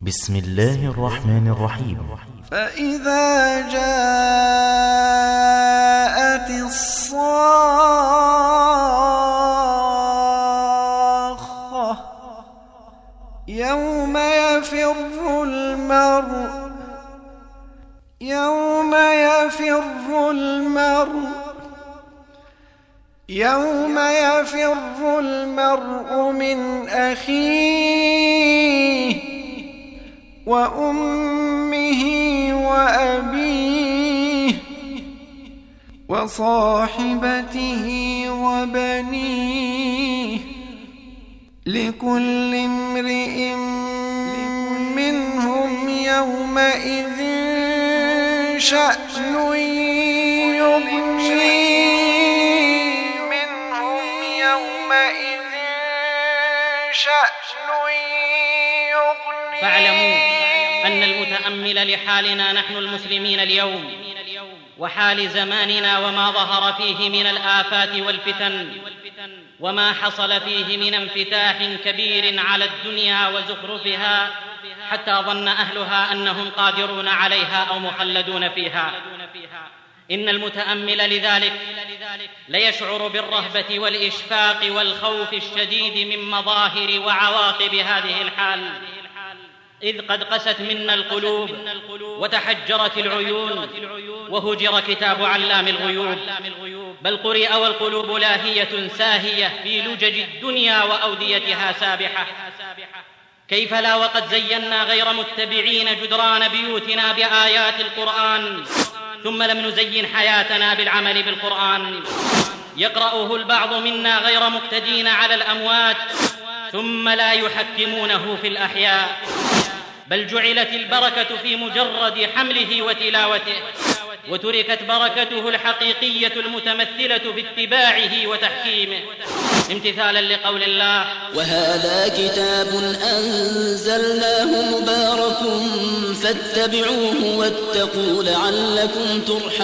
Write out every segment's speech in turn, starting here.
بسم الله الرحمن الرحيم. فإذا جاءت الصاخة يوم يفر المرء من أخيه وأمه وأبيه وصاحبته وبنيه لكل امرئ منهم يومئذ شأن يغنيه. فاعلموا أن المتأمل لحالنا نحن المسلمين اليوم وحال زماننا وما ظهر فيه من الآفات والفتن وما حصل فيه من انفتاح كبير على الدنيا وزخرفها حتى ظن أهلها أنهم قادرون عليها أو مخلدون فيها. إن المتأمل لذلك ليشعر بالرهبة والإشفاق والخوف الشديد من مظاهر وعواقب هذه الحال، إذ قد قست منا القلوب وتحجرت العيون وهجر كتاب علام الغيوب، بل قرئ والقلوب لاهية ساهية في لجج الدنيا وأوديتها سابحة. كيف لا وقد زينا غير متبعين جدران بيوتنا بآيات القرآن ثم لم نزين حياتنا بالعمل بالقرآن. يقرأه البعض منا غير مقتدين على الأموات ثم لا يحكمونه في الأحياء، بل جعلت البركة في مجرد حمله وتلاوته وتركت بركته الحقيقية المتمثلة في اتباعه وتحكيمه، امتثالا لقول الله: وهذا كتاب أنزلناه مبارك فاتبعوه واتقوا لعلكم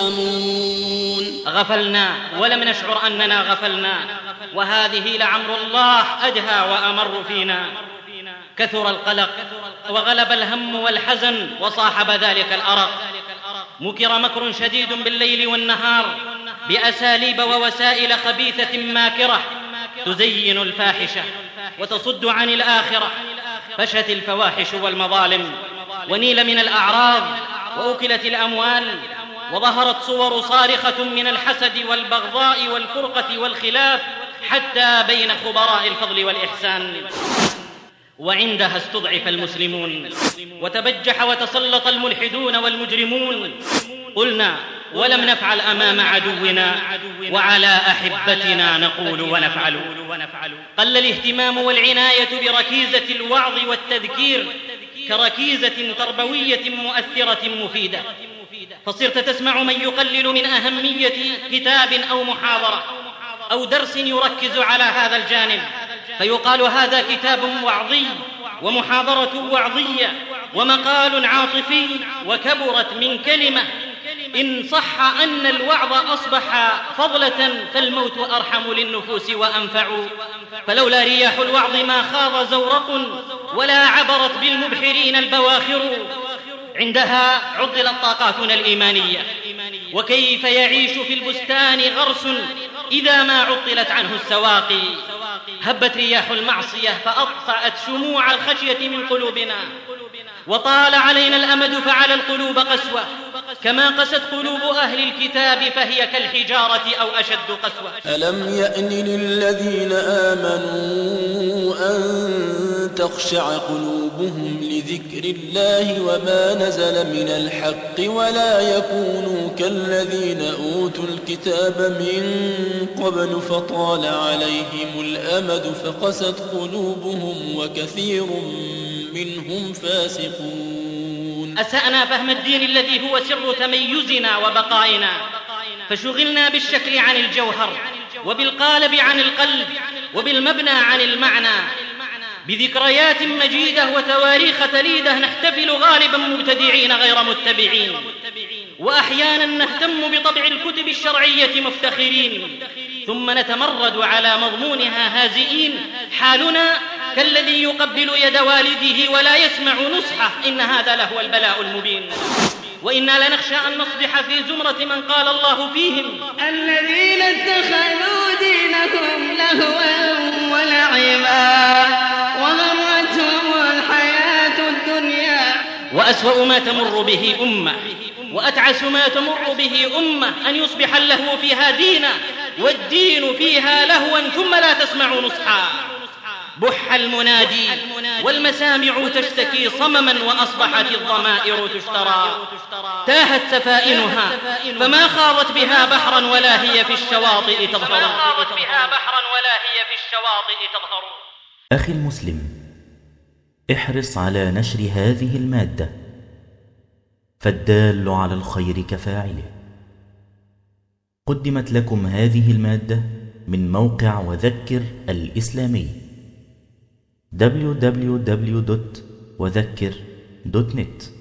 ترحمون. غفلنا ولم نشعر أننا غفلنا، وهذه لعمر الله أدهى وأمر فينا. كثر القلق وغلب الهم والحزن وصاحب ذلك الأرق. مكر مكر شديد بالليل والنهار بأساليب ووسائل خبيثة ماكرة تزين الفاحشة وتصد عن الآخرة. فشت الفواحش والمظالم ونيل من الأعراض وأكلت الأموال، وظهرت صور صارخة من الحسد والبغضاء والفرقة والخلاف حتى بين خبراء الفضل والإحسان. وعندها استضعف المسلمون وتبجح وتسلط الملحدون والمجرمون. قلنا ولم نفعل أمام عدونا وعلى أحبتنا نقول ونفعل. قل الاهتمام والعناية بركيزة الوعظ والتذكير كركيزة تربوية مؤثرة مفيدة، فصرت تسمع من يقلل من أهمية كتاب أو محاضرة أو درس يركز على هذا الجانب، فيقال هذا كتاب وعظي ومحاضرة وعظية ومقال عاطفي، وكبرت من كلمة إن صح أن الوعظ أصبح فضلة فالموت أرحم للنفوس وأنفع. فلولا رياح الوعظ ما خاض زورق ولا عبرت بالمبحرين البواخر. عندها عطلت طاقاتنا الإيمانية، وكيف يعيش في البستان غرس إذا ما عطلت عنه السواقي. هبت رياح المعصية فأطفأت شموع الخشية من قلوبنا، وطال علينا الأمد فعلى القلوب قسوة، كما قست قلوب أهل الكتاب فهي كالحجارة أو أشد قسوة. ألم يأن للذين آمنوا أن تخشع قلوبهم لذكر الله وما نزل من الحق ولا يكونوا كالذين أوتوا الكتاب من قبل فطال عليهم الأمد فقست قلوبهم وكثير منهم فاسقون. أسأنا فهم الدين الذي هو سر تميزنا وبقائنا، فشغلنا بالشكل عن الجوهر وبالقالب عن القلب وبالمبنى عن المعنى. بذكريات مجيدة وتواريخ تليدة نحتفل غالبا مبتدعين غير متبعين، وأحيانا نهتم بطبع الكتب الشرعية مفتخرين، ثم نتمرد على مضمونها هازئين. حالنا كالذي يقبل يد والده ولا يسمع نصحه، إن هذا لهو البلاء المبين. وإنا لنخشى أن نصبح في زمرة من قال الله فيهم: الذين اتخذوا دينهم لهوا ولعبا وغرتهم الحياة الدنيا. وأسوأ ما تمر به أمة وأتعس ما تمر به أمة أن يصبح اللهو فيها دينا والدين فيها لهوا ثم لا تسمع نصحا. بح المنادي والمسامع تشتكي صمما، وأصبحت الضمائر تشترى. تاهت سفائنها فما خاضت بها بحرا ولا هي في الشواطئ تظهر. أخي المسلم، احرص على نشر هذه المادة، فالدال على الخير كفاعله. قدمت لكم هذه المادة من موقع وذكر الإسلامي www.وذكر.net.